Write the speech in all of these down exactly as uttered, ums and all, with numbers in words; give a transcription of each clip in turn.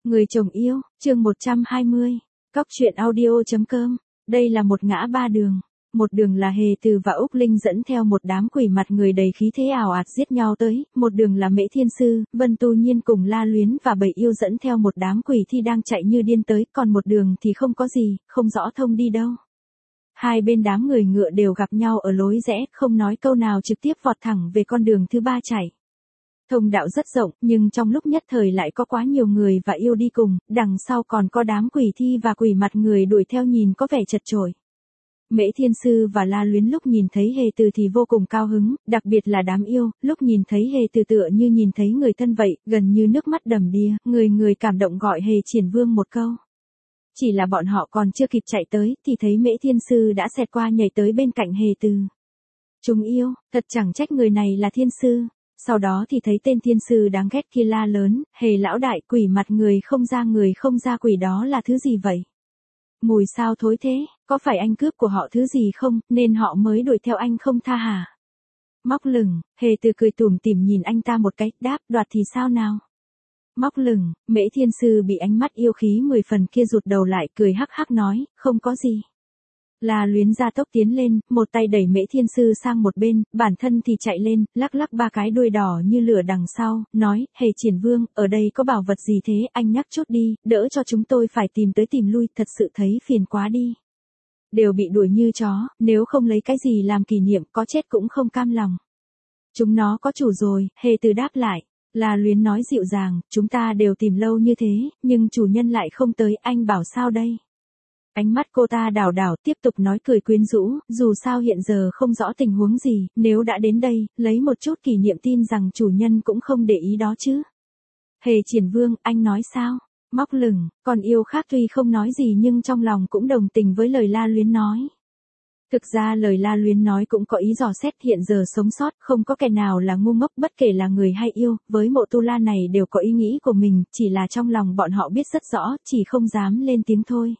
Người chồng yêu, chương một trăm hai mươi. Cóc truyện audio.com. Đây là một ngã ba đường. Một đường là Hề Từ và Úc Linh dẫn theo một đám quỷ mặt người đầy khí thế ảo ạt giết nhau tới, một đường là Mễ Thiên Sư, Vân Tu Nhiên cùng La Luyến và Bầy Yêu dẫn theo một đám quỷ thi đang chạy như điên tới, còn một đường thì không có gì, không rõ thông đi đâu. Hai bên đám người ngựa đều gặp nhau ở lối rẽ, không nói câu nào trực tiếp vọt thẳng về con đường thứ ba chạy. Thông đạo rất rộng, nhưng trong lúc nhất thời lại có quá nhiều người và yêu đi cùng, đằng sau còn có đám quỷ thi và quỷ mặt người đuổi theo nhìn có vẻ chật chội. Mễ Thiên Sư và La Luyến lúc nhìn thấy Hề Từ thì vô cùng cao hứng, đặc biệt là đám yêu, lúc nhìn thấy Hề Từ tựa như nhìn thấy người thân vậy, gần như nước mắt đầm đìa, người người cảm động gọi Hề Triển Vương một câu. Chỉ là bọn họ còn chưa kịp chạy tới, thì thấy Mễ Thiên Sư đã xẹt qua nhảy tới bên cạnh Hề Từ. Chúng yêu, thật chẳng trách người này là Thiên Sư. Sau đó thì thấy tên Thiên Sư đáng ghét kia la lớn, Hề lão đại, quỷ mặt người không ra người không ra quỷ đó là thứ gì vậy? Mùi sao thối thế, có phải anh cướp của họ thứ gì không, nên họ mới đuổi theo anh không tha hả? Móc lửng, Hề Từ cười tủm tỉm nhìn anh ta một cái, đáp, đoạt thì sao nào? Móc lửng, Mễ Thiên Sư bị ánh mắt yêu khí mười phần kia rụt đầu lại, cười hắc hắc nói, không có gì. La Luyến ra tốc tiến lên, một tay đẩy Mễ Thiên Sư sang một bên, bản thân thì chạy lên, lắc lắc ba cái đuôi đỏ như lửa đằng sau, nói, Hề Triển Vương, ở đây có bảo vật gì thế, anh nhắc chút đi, đỡ cho chúng tôi phải tìm tới tìm lui, thật sự thấy phiền quá đi. Đều bị đuổi như chó, nếu không lấy cái gì làm kỷ niệm, có chết cũng không cam lòng. Chúng nó có chủ rồi, Hề Từ đáp lại. La Luyến nói dịu dàng, chúng ta đều tìm lâu như thế, nhưng chủ nhân lại không tới, anh bảo sao đây? Ánh mắt cô ta đảo đảo tiếp tục nói cười quyến rũ, dù sao hiện giờ không rõ tình huống gì, nếu đã đến đây, lấy một chút kỷ niệm tin rằng chủ nhân cũng không để ý đó chứ. Hề Triển Vương, anh nói sao? Móc lửng, còn yêu khác tuy không nói gì nhưng trong lòng cũng đồng tình với lời La Luyến nói. Thực ra lời La Luyến nói cũng có ý dò xét, hiện giờ sống sót, không có kẻ nào là ngu ngốc, bất kể là người hay yêu, với mộ tu la này đều có ý nghĩ của mình, chỉ là trong lòng bọn họ biết rất rõ, chỉ không dám lên tiếng thôi.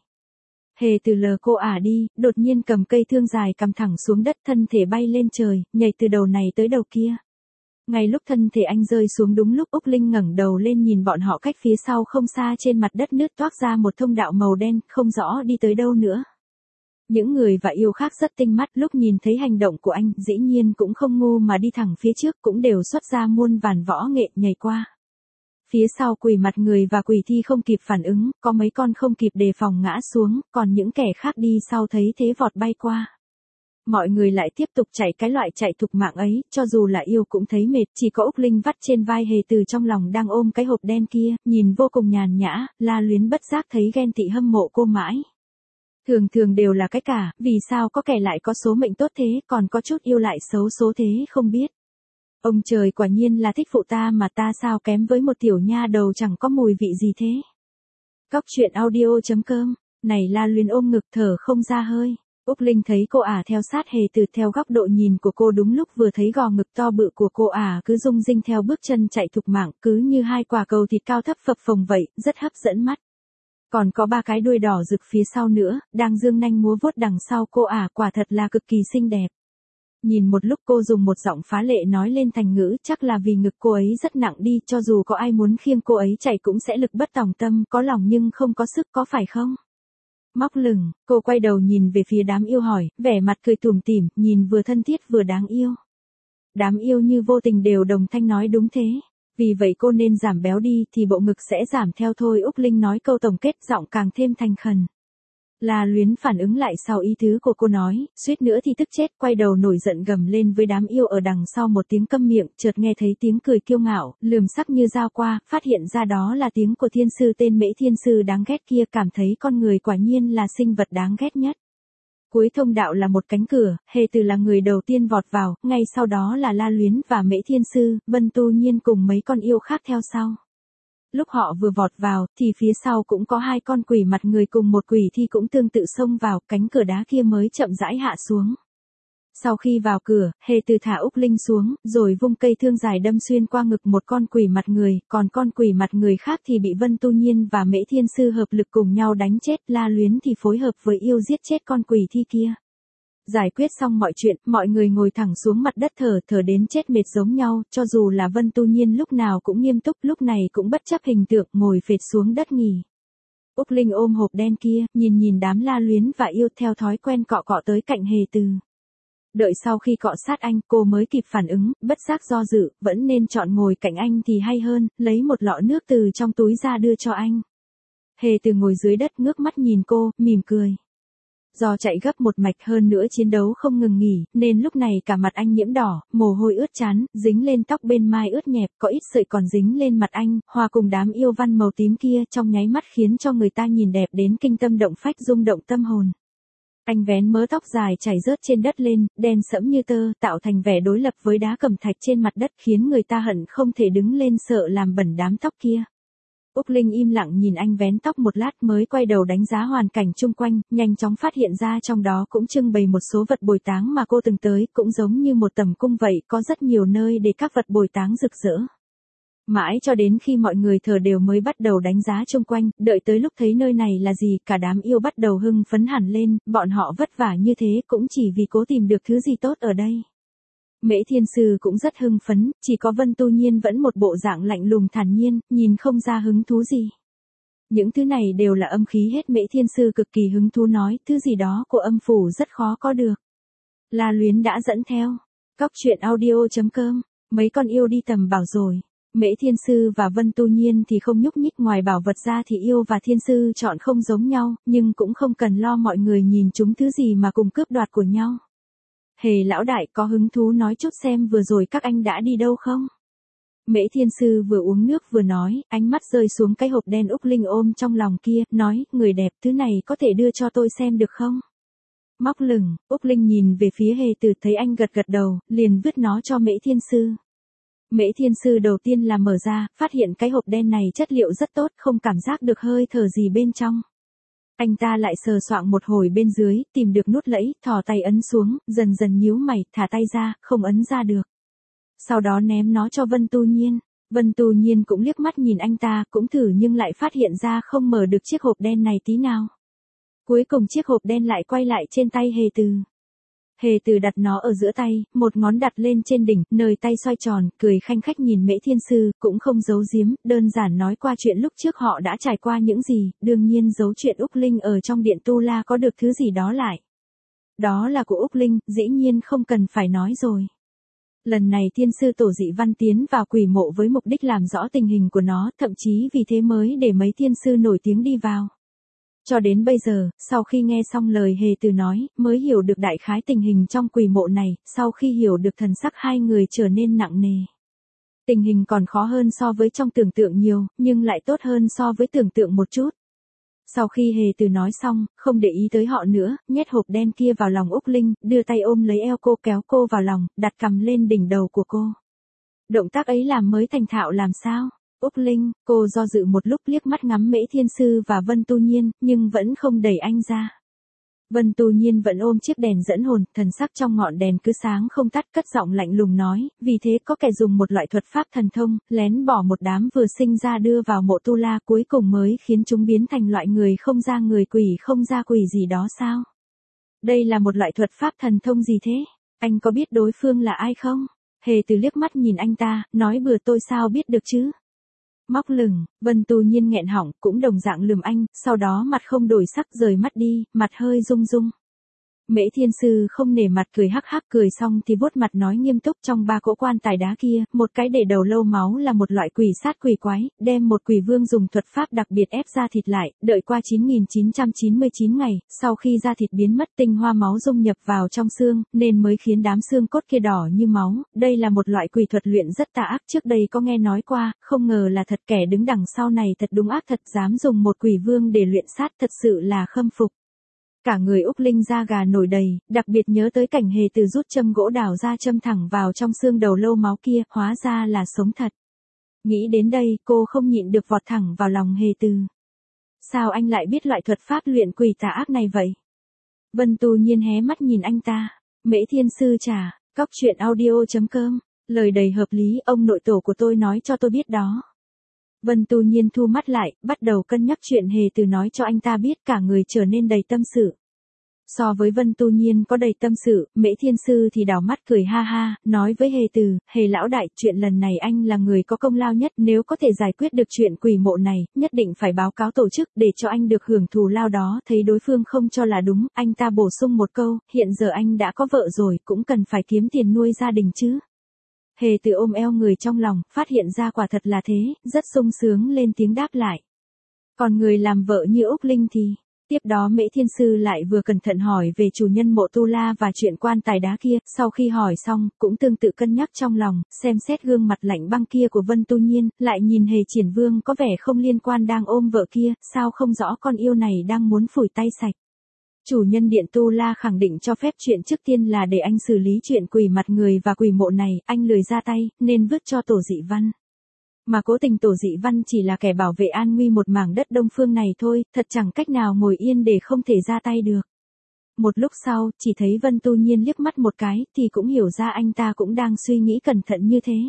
Hề Từ lờ cô ả đi, đột nhiên cầm cây thương dài cầm thẳng xuống đất, thân thể bay lên trời, nhảy từ đầu này tới đầu kia. Ngay lúc thân thể anh rơi xuống đúng lúc Úc Linh ngẩng đầu lên nhìn bọn họ cách phía sau không xa trên mặt đất nứt toác ra một thông đạo màu đen, không rõ đi tới đâu nữa. Những người và yêu khác rất tinh mắt, lúc nhìn thấy hành động của anh, dĩ nhiên cũng không ngu mà đi thẳng phía trước, cũng đều xuất ra muôn vàn võ nghệ nhảy qua. Phía sau quỷ mặt người và quỷ thi không kịp phản ứng, có mấy con không kịp đề phòng ngã xuống, còn những kẻ khác đi sau thấy thế vọt bay qua. Mọi người lại tiếp tục chạy cái loại chạy thục mạng ấy, cho dù là yêu cũng thấy mệt, chỉ có Úc Linh vắt trên vai Hề Từ trong lòng đang ôm cái hộp đen kia, nhìn vô cùng nhàn nhã, La Luyến bất giác thấy ghen tị hâm mộ cô mãi. Thường thường đều là cái cả, vì sao có kẻ lại có số mệnh tốt thế, còn có chút yêu lại xấu số thế không biết. Ông trời quả nhiên là thích phụ ta mà ta sao kém với một tiểu nha đầu chẳng có mùi vị gì thế. Cóc truyện audio.com, này La Luyến ôm ngực thở không ra hơi. Úc Linh thấy cô ả theo sát Hề Từ theo góc độ nhìn của cô, đúng lúc vừa thấy gò ngực to bự của cô ả cứ rung rinh theo bước chân chạy thục mạng, cứ như hai quả cầu thịt cao thấp phập phồng vậy, rất hấp dẫn mắt. Còn có ba cái đuôi đỏ rực phía sau nữa, đang dương nanh múa vuốt đằng sau cô ả, quả thật là cực kỳ xinh đẹp. Nhìn một lúc cô dùng một giọng phá lệ nói lên thành ngữ, chắc là vì ngực cô ấy rất nặng đi, cho dù có ai muốn khiêng cô ấy chạy cũng sẽ lực bất tòng tâm, có lòng nhưng không có sức, có phải không? Móc lửng, cô quay đầu nhìn về phía đám yêu hỏi, vẻ mặt cười tủm tỉm, nhìn vừa thân thiết vừa đáng yêu. Đám yêu như vô tình đều đồng thanh nói đúng thế. Vì vậy cô nên giảm béo đi thì bộ ngực sẽ giảm theo thôi. Úc Linh nói câu tổng kết, giọng càng thêm thành khẩn. La Luyến phản ứng lại sau ý tứ của cô nói, suýt nữa thì tức chết, quay đầu nổi giận gầm lên với đám yêu ở đằng sau một tiếng câm miệng, chợt nghe thấy tiếng cười kiêu ngạo, lườm sắc như dao qua, phát hiện ra đó là tiếng của Thiên Sư tên Mễ Thiên Sư đáng ghét kia, cảm thấy con người quả nhiên là sinh vật đáng ghét nhất. Cuối thông đạo là một cánh cửa, Hề Từ là người đầu tiên vọt vào, ngay sau đó là La Luyến và Mễ Thiên Sư, Vân Tu Nhiên cùng mấy con yêu khác theo sau. Lúc họ vừa vọt vào, thì phía sau cũng có hai con quỷ mặt người cùng một quỷ thi cũng tương tự xông vào, cánh cửa đá kia mới chậm rãi hạ xuống. Sau khi vào cửa, Hề Từ thả Úc Linh xuống, rồi vung cây thương dài đâm xuyên qua ngực một con quỷ mặt người, còn con quỷ mặt người khác thì bị Vân Tu Nhiên và Mễ Thiên Sư hợp lực cùng nhau đánh chết, La Luyến thì phối hợp với yêu giết chết con quỷ thi kia. Giải quyết xong mọi chuyện, mọi người ngồi thẳng xuống mặt đất thở, thở đến chết mệt giống nhau, cho dù là Vân Tu Nhiên lúc nào cũng nghiêm túc, lúc này cũng bất chấp hình tượng, ngồi phệt xuống đất nghỉ. Úc Linh ôm hộp đen kia, nhìn nhìn đám La Luyến và Yêu theo thói quen cọ cọ tới cạnh Hề Từ. Đợi sau khi cọ sát anh, cô mới kịp phản ứng, bất giác do dự, vẫn nên chọn ngồi cạnh anh thì hay hơn, lấy một lọ nước từ trong túi ra đưa cho anh. Hề Từ ngồi dưới đất ngước mắt nhìn cô, mỉm cười. Do chạy gấp một mạch hơn nữa chiến đấu không ngừng nghỉ, nên lúc này cả mặt anh nhiễm đỏ, mồ hôi ướt chán, dính lên tóc bên mai ướt nhẹp, có ít sợi còn dính lên mặt anh, hòa cùng đám yêu văn màu tím kia trong nháy mắt khiến cho người ta nhìn đẹp đến kinh tâm động phách rung động tâm hồn. Anh vén mớ tóc dài chảy rớt trên đất lên, đen sẫm như tơ, tạo thành vẻ đối lập với đá cẩm thạch trên mặt đất khiến người ta hận không thể đứng lên sợ làm bẩn đám tóc kia. Úc Linh im lặng nhìn anh vén tóc một lát mới quay đầu đánh giá hoàn cảnh chung quanh, nhanh chóng phát hiện ra trong đó cũng trưng bày một số vật bồi táng mà cô từng tới, cũng giống như một tầm cung vậy, có rất nhiều nơi để các vật bồi táng rực rỡ. Mãi cho đến khi mọi người thở đều mới bắt đầu đánh giá chung quanh, đợi tới lúc thấy nơi này là gì, cả đám yêu bắt đầu hưng phấn hẳn lên, bọn họ vất vả như thế cũng chỉ vì cố tìm được thứ gì tốt ở đây. Mễ Thiên Sư cũng rất hưng phấn, chỉ có Vân Tu Nhiên vẫn một bộ dạng lạnh lùng thản nhiên, nhìn không ra hứng thú gì. Những thứ này đều là âm khí hết. Mễ Thiên Sư cực kỳ hứng thú nói, thứ gì đó của âm phủ rất khó có được. La Luyến đã dẫn theo. Cóc truyện audio chấm com, mấy con yêu đi tầm bảo rồi. Mễ Thiên Sư và Vân Tu Nhiên thì không nhúc nhích, ngoài bảo vật ra thì yêu và Thiên Sư chọn không giống nhau, nhưng cũng không cần lo mọi người nhìn chúng thứ gì mà cùng cướp đoạt của nhau. Hề lão đại có hứng thú nói chút xem vừa rồi các anh đã đi đâu không? Mễ Thiên Sư vừa uống nước vừa nói, ánh mắt rơi xuống cái hộp đen Úc Linh ôm trong lòng kia, nói, người đẹp, thứ này có thể đưa cho tôi xem được không? Móc lửng, Úc Linh nhìn về phía Hề Từ, thấy anh gật gật đầu, liền vứt nó cho Mễ Thiên Sư. Mễ Thiên Sư đầu tiên là mở ra, phát hiện cái hộp đen này chất liệu rất tốt, không cảm giác được hơi thở gì bên trong. Anh ta lại sờ soạng một hồi bên dưới, tìm được nút lẫy, thò tay ấn xuống, dần dần nhíu mày, thả tay ra, không ấn ra được. Sau đó ném nó cho Vân Tu Nhiên. Vân Tu Nhiên cũng liếc mắt nhìn anh ta, cũng thử nhưng lại phát hiện ra không mở được chiếc hộp đen này tí nào. Cuối cùng chiếc hộp đen lại quay lại trên tay Hề Từ. Hề Từ đặt nó ở giữa tay, một ngón đặt lên trên đỉnh, nơi tay xoay tròn, cười khanh khách nhìn Mễ Thiên Sư, cũng không giấu giếm, đơn giản nói qua chuyện lúc trước họ đã trải qua những gì, đương nhiên giấu chuyện Úc Linh ở trong điện Tu La có được thứ gì đó lại. Đó là của Úc Linh, dĩ nhiên không cần phải nói rồi. Lần này Thiên Sư tổ dị văn tiến vào quỷ mộ với mục đích làm rõ tình hình của nó, thậm chí vì thế mới để mấy Thiên Sư nổi tiếng đi vào. Cho đến bây giờ, sau khi nghe xong lời Hề Từ nói, mới hiểu được đại khái tình hình trong quỷ mộ này, sau khi hiểu được thần sắc hai người trở nên nặng nề. Tình hình còn khó hơn so với trong tưởng tượng nhiều, nhưng lại tốt hơn so với tưởng tượng một chút. Sau khi Hề Từ nói xong, không để ý tới họ nữa, nhét hộp đen kia vào lòng Úc Linh, đưa tay ôm lấy eo cô kéo cô vào lòng, đặt cằm lên đỉnh đầu của cô. Động tác ấy làm mới thành thạo làm sao? Úc Linh, cô do dự một lúc liếc mắt ngắm Mễ Thiên Sư và Vân Tu Nhiên, nhưng vẫn không đẩy anh ra. Vân Tu Nhiên vẫn ôm chiếc đèn dẫn hồn, thần sắc trong ngọn đèn cứ sáng không tắt, cất giọng lạnh lùng nói, vì thế có kẻ dùng một loại thuật pháp thần thông, lén bỏ một đám vừa sinh ra đưa vào mộ Tu La, cuối cùng mới khiến chúng biến thành loại người không ra người, quỷ không ra quỷ gì đó sao? Đây là một loại thuật pháp thần thông gì thế? Anh có biết đối phương là ai không? Hề Từ liếc mắt nhìn anh ta, nói bừa tôi sao biết được chứ? Móc lửng, Vân Tu Nhiên nghẹn họng, cũng đồng dạng lườm anh, sau đó mặt không đổi sắc rời mắt đi, mặt hơi rung rung. Mễ Thiên Sư không nể mặt cười hắc hắc, cười xong thì vuốt mặt nói nghiêm túc, trong ba cỗ quan tài đá kia, một cái để đầu lâu máu là một loại quỷ sát quỷ quái, đem một quỷ vương dùng thuật pháp đặc biệt ép ra thịt lại, đợi qua chín nghìn chín trăm chín mươi chín ngày, sau khi da thịt biến mất tinh hoa máu dung nhập vào trong xương, nên mới khiến đám xương cốt kia đỏ như máu, đây là một loại quỷ thuật luyện rất tà ác, trước đây có nghe nói qua, không ngờ là thật, kẻ đứng đằng sau này thật đúng ác thật, dám dùng một quỷ vương để luyện sát, thật sự là khâm phục. Cả người Úc Linh da gà nổi đầy, đặc biệt nhớ tới cảnh Hề Từ rút châm gỗ đào ra châm thẳng vào trong xương đầu lâu máu kia, hóa ra là sống thật. Nghĩ đến đây, cô không nhịn được vọt thẳng vào lòng Hề Từ. Sao anh lại biết loại thuật pháp luyện quỷ tà ác này vậy? Vân Tu Nhiên hé mắt nhìn anh ta. Mễ Thiên Sư trả, cóc truyện audio chấm com, lời đầy hợp lý, ông nội tổ của tôi nói cho tôi biết đó. Vân Tu Nhiên thu mắt lại, bắt đầu cân nhắc chuyện Hề Từ nói cho anh ta biết, cả người trở nên đầy tâm sự. So với Vân Tu Nhiên có đầy tâm sự, Mễ Thiên Sư thì đảo mắt cười ha ha, nói với Hề Từ, Hề lão đại, chuyện lần này anh là người có công lao nhất, nếu có thể giải quyết được chuyện quỷ mộ này, nhất định phải báo cáo tổ chức để cho anh được hưởng thù lao đó, thấy đối phương không cho là đúng, anh ta bổ sung một câu, hiện giờ anh đã có vợ rồi, cũng cần phải kiếm tiền nuôi gia đình chứ. Hề Từ ôm eo người trong lòng, phát hiện ra quả thật là thế, rất sung sướng lên tiếng đáp lại. Còn người làm vợ như Úc Linh thì... Tiếp đó Mễ Thiên Sư lại vừa cẩn thận hỏi về chủ nhân mộ Tu La và chuyện quan tài đá kia, sau khi hỏi xong, cũng tương tự cân nhắc trong lòng, xem xét gương mặt lạnh băng kia của Vân Tu Nhiên, lại nhìn Hề Triển Vương có vẻ không liên quan đang ôm vợ kia, sao không rõ con yêu này đang muốn phủi tay sạch. Chủ nhân điện Tu La khẳng định cho phép chuyện trước tiên là để anh xử lý chuyện quỷ mặt người và quỷ mộ này, anh lười ra tay, nên vứt cho Tổ Dị Văn. Mà cố tình Tổ Dị Văn chỉ là kẻ bảo vệ an nguy một mảng đất Đông Phương này thôi, thật chẳng cách nào ngồi yên để không thể ra tay được. Một lúc sau, chỉ thấy Vân Tu Nhiên liếc mắt một cái, thì cũng hiểu ra anh ta cũng đang suy nghĩ cẩn thận như thế.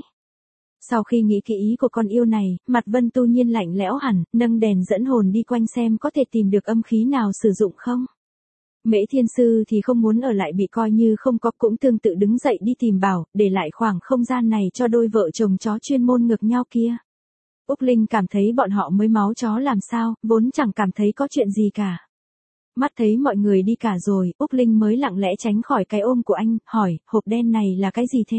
Sau khi nghĩ kỹ ý của con yêu này, mặt Vân Tu Nhiên lạnh lẽo hẳn, nâng đèn dẫn hồn đi quanh xem có thể tìm được âm khí nào sử dụng không. Mễ Thiên Sư thì không muốn ở lại bị coi như không có, cũng tương tự đứng dậy đi tìm bảo, để lại khoảng không gian này cho đôi vợ chồng chó chuyên môn ngược nhau kia. Úc Linh cảm thấy bọn họ mới máu chó làm sao, vốn chẳng cảm thấy có chuyện gì cả. Mắt thấy mọi người đi cả rồi, Úc Linh mới lặng lẽ tránh khỏi cái ôm của anh, hỏi, hộp đen này là cái gì thế?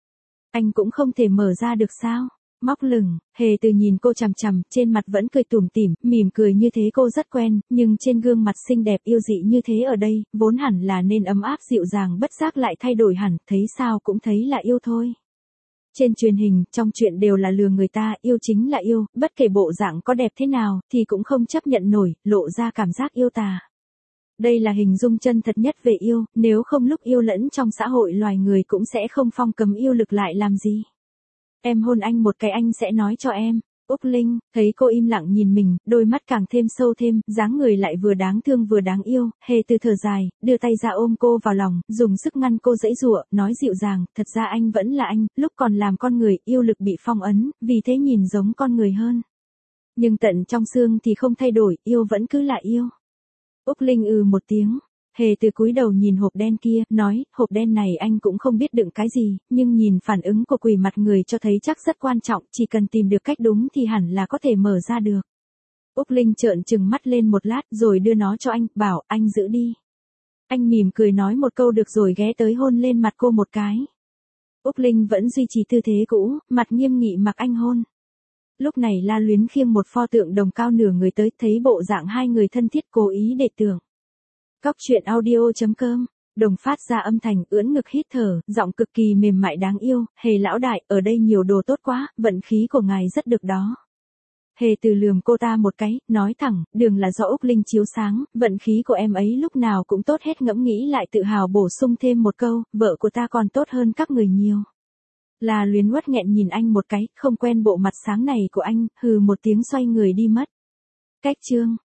Anh cũng không thể mở ra được sao? Móc lửng, Hề Từ nhìn cô chằm chằm, trên mặt vẫn cười tủm tỉm, mỉm cười như thế cô rất quen, nhưng trên gương mặt xinh đẹp yêu dị như thế ở đây, vốn hẳn là nên ấm áp dịu dàng bất giác lại thay đổi hẳn, thấy sao cũng thấy là yêu thôi. Trên truyền hình, trong chuyện đều là lừa người ta, yêu chính là yêu, bất kể bộ dạng có đẹp thế nào, thì cũng không chấp nhận nổi, lộ ra cảm giác yêu tà. Đây là hình dung chân thật nhất về yêu, nếu không lúc yêu lẫn trong xã hội loài người cũng sẽ không phong cấm yêu lực lại làm gì. Em hôn anh một cái anh sẽ nói cho em. Úc Linh, thấy cô im lặng nhìn mình, đôi mắt càng thêm sâu thêm, dáng người lại vừa đáng thương vừa đáng yêu, Hề Từ thở dài, đưa tay ra ôm cô vào lòng, dùng sức ngăn cô giãy giụa, nói dịu dàng, thật ra anh vẫn là anh, lúc còn làm con người, yêu lực bị phong ấn, vì thế nhìn giống con người hơn. Nhưng tận trong xương thì không thay đổi, yêu vẫn cứ là yêu. Úc Linh ừ một tiếng. Hề Từ cúi đầu nhìn hộp đen kia, nói, hộp đen này anh cũng không biết đựng cái gì, nhưng nhìn phản ứng của quỷ mặt người cho thấy chắc rất quan trọng, chỉ cần tìm được cách đúng thì hẳn là có thể mở ra được. Úc Linh trợn trừng mắt lên một lát rồi đưa nó cho anh, bảo, anh giữ đi. Anh mỉm cười nói một câu được rồi ghé tới hôn lên mặt cô một cái. Úc Linh vẫn duy trì tư thế cũ, mặt nghiêm nghị mặc anh hôn. Lúc này La Luyến khiêng một pho tượng đồng cao nửa người tới, thấy bộ dạng hai người thân thiết cố ý để tưởng. Cóc truyện audio chấm com, đồng phát ra âm thanh ưỡn ngực hít thở, giọng cực kỳ mềm mại đáng yêu, Hề lão đại, ở đây nhiều đồ tốt quá, vận khí của ngài rất được đó. Hề Từ lườm cô ta một cái, nói thẳng, đường là do Úc Linh chiếu sáng, vận khí của em ấy lúc nào cũng tốt hết, ngẫm nghĩ lại tự hào bổ sung thêm một câu, vợ của ta còn tốt hơn các người nhiều. La Luyến uất nghẹn nhìn anh một cái, không quen bộ mặt sáng này của anh, hừ một tiếng xoay người đi mất. Cách chương